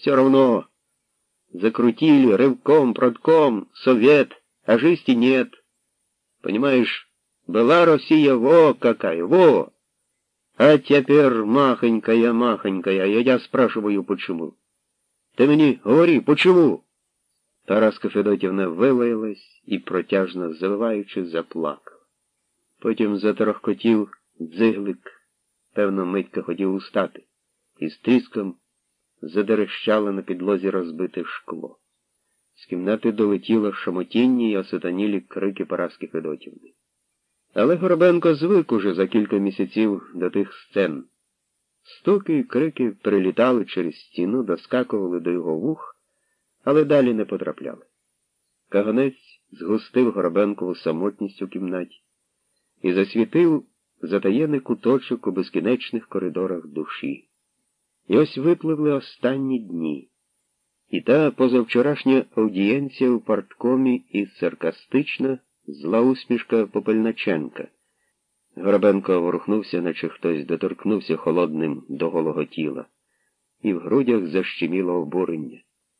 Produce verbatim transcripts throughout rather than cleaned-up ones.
Все равно. Закрутили рывком, продком, совет, а жизни нет. Понимаешь, была Россия во какая, во. А теперь махонькая, махонькая, я тебя спрашиваю, почему? Ты мне говори, почему? Параска Федотівна вилаялась і, протяжно завиваючи, заплакала. Потім заторохкотів дзиглик, певно, Митька хотів устати, і з тріском задерещало на підлозі розбите шкло. З кімнати долетіло шамотіння й осатанілі крики Параски Федотівни. Але Горобенко звик уже за кілька місяців до тих сцен. Стуки й крики прилітали через стіну, доскакували до його вух, але далі не потрапляли. Каганець згустив Горобенкову самотність у кімнаті і засвітив затаєний куточок у безкінечних коридорах душі. І ось випливли останні дні. І та позавчорашня аудієнція в парткомі і саркастична, зла усмішка Попельначенка. Горобенко ворухнувся, наче хтось доторкнувся холодним до голого тіла, і в грудях защеміло обурення.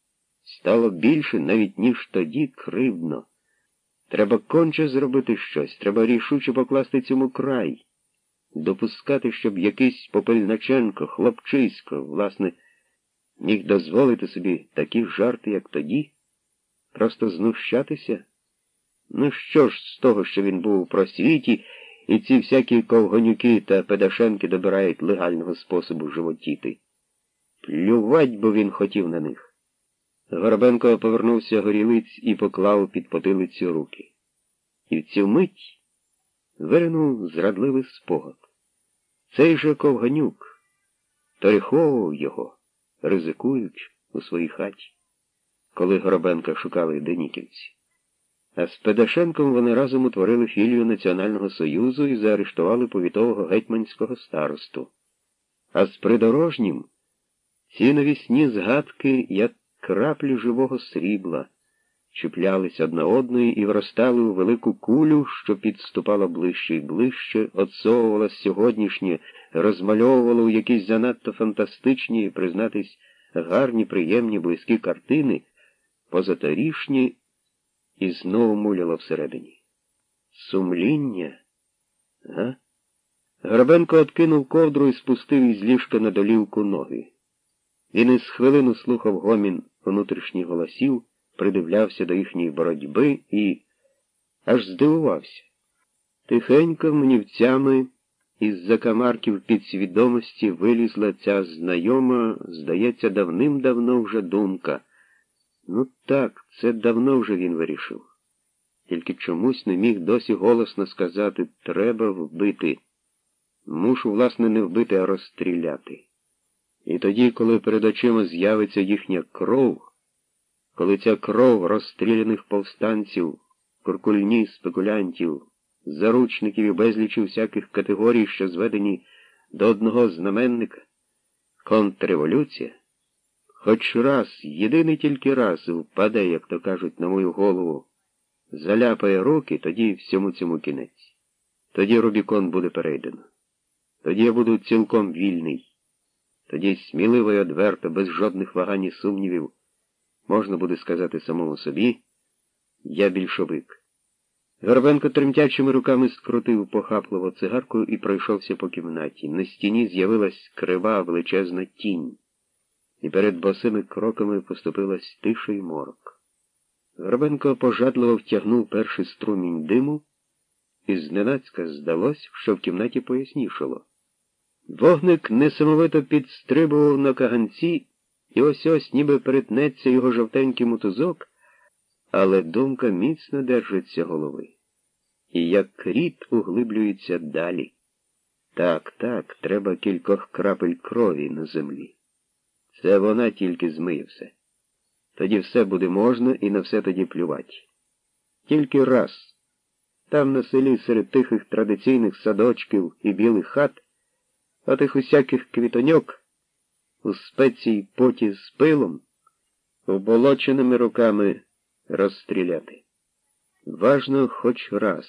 Стало більше, навіть ніж тоді, кривдно. Треба конче зробити щось, треба рішуче покласти цьому край. Допускати, щоб якийсь Попельначенко, хлопчисько, власне, міг дозволити собі такі жарти, як тоді? Просто знущатися? Ну що ж з того, що він був у просвіті, і ці всякі ковгонюки та педашенки добирають легального способу животіти? Плювать, бо він хотів на них. Горобенко повернувся горілиць і поклав під потилицю руки. І в цю мить виринув зрадливий спогад. Цей же ковганюк ториховував його, ризикуючи у своїй хаті, коли Горобенка шукали деніківці. А з Педашенком вони разом утворили філію Національного Союзу і заарештували повітового гетьманського старосту. А з Придорожнім ці навісні згадки, як краплі живого срібла, чіплялись одна одної і вростали у велику кулю, що підступала ближче і ближче, отсовувала сьогоднішнє, розмальовувала у якісь занадто фантастичні, признатись, гарні, приємні, близькі картини, позаторішні, і знову муляла всередині. Сумління? Га? Горобенко откинув ковдру і спустив із ліжка на долівку ноги. Він із хвилину слухав гомін внутрішніх голосів, придивлявся до їхньої боротьби і аж здивувався. Тихенько мнівцями із закамарків підсвідомості вилізла ця знайома, здається, давним-давно вже думка. Ну так, це давно вже він вирішив. Тільки чомусь не міг досі голосно сказати «треба вбити». Мушу, власне, не вбити, а розстріляти. І тоді, коли перед очима з'явиться їхня кров, коли ця кров розстріляних повстанців, куркульні спекулянтів, заручників і безлічі всяких категорій, що зведені до одного знаменника, контрреволюція, хоч раз, єдиний тільки раз впаде, як то кажуть, на мою голову, заляпає руки, тоді всьому цьому кінець. Тоді Рубікон буде перейдено. Тоді я буду цілком вільний. Тоді сміливо й одверто, без жодних вагань і сумнівів, можна буде сказати самому собі, я більшовик. Горобенко тремтячими руками скрутив похапливо цигарку і пройшовся по кімнаті. На стіні з'явилась крива величезна тінь, і перед босими кроками поступилась тиша й морок. Горобенко пожадливо втягнув перший струмінь диму, і зненацька здалось, що в кімнаті пояснішало. Вогник несамовито підстрибував на каганці, і ось-ось ніби перетнеться його жовтенький мотузок, але думка міцно держиться голови. І як рід углиблюється далі. Так, так, треба кількох крапель крові на землі. Це вона тільки змиє все. Тоді все буде можна і на все тоді плювати. Тільки раз. Там на селі серед тихих традиційних садочків і білих хат, отих усяких квітоньок, у спеції поті з пилом, оболоченими руками розстріляти. Важно хоч раз.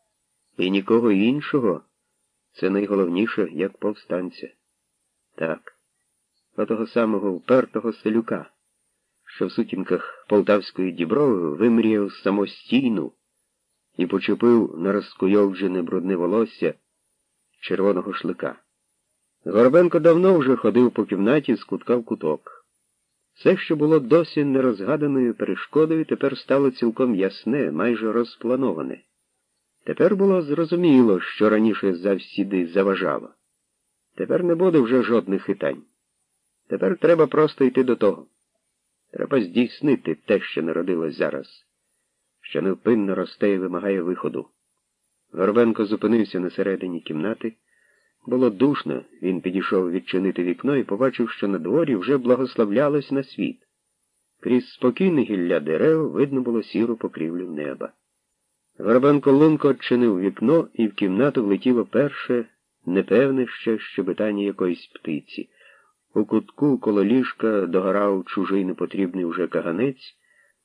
І нікого іншого, це найголовніше, як повстанця. Так. отого самого впертого селюка, що в сутінках Полтавської Діброви вимріяв самостійну і почепив на розкуйовджене брудне волосся червоного шлика. Горбенко давно вже ходив по кімнаті з кутка в куток. Все, що було досі нерозгаданою перешкодою, тепер стало цілком ясне, майже розплановане. Тепер було зрозуміло, що раніше завсіди заважало. Тепер не буде вже жодних хитань. Тепер треба просто йти до того. Треба здійснити те, що народилось зараз, що невпинно росте і вимагає виходу. Горбенко зупинився на середині кімнати. Було душно, він підійшов відчинити вікно і побачив, що на дворі вже благословлялось на світ. Крізь спокійне гілля дерев видно було сіру покрівлю неба. Горбенко лунко відчинив вікно, і в кімнату влетіло перше, непевне ще щебетання якоїсь птиці. У кутку коло ліжка догорав чужий непотрібний уже каганець,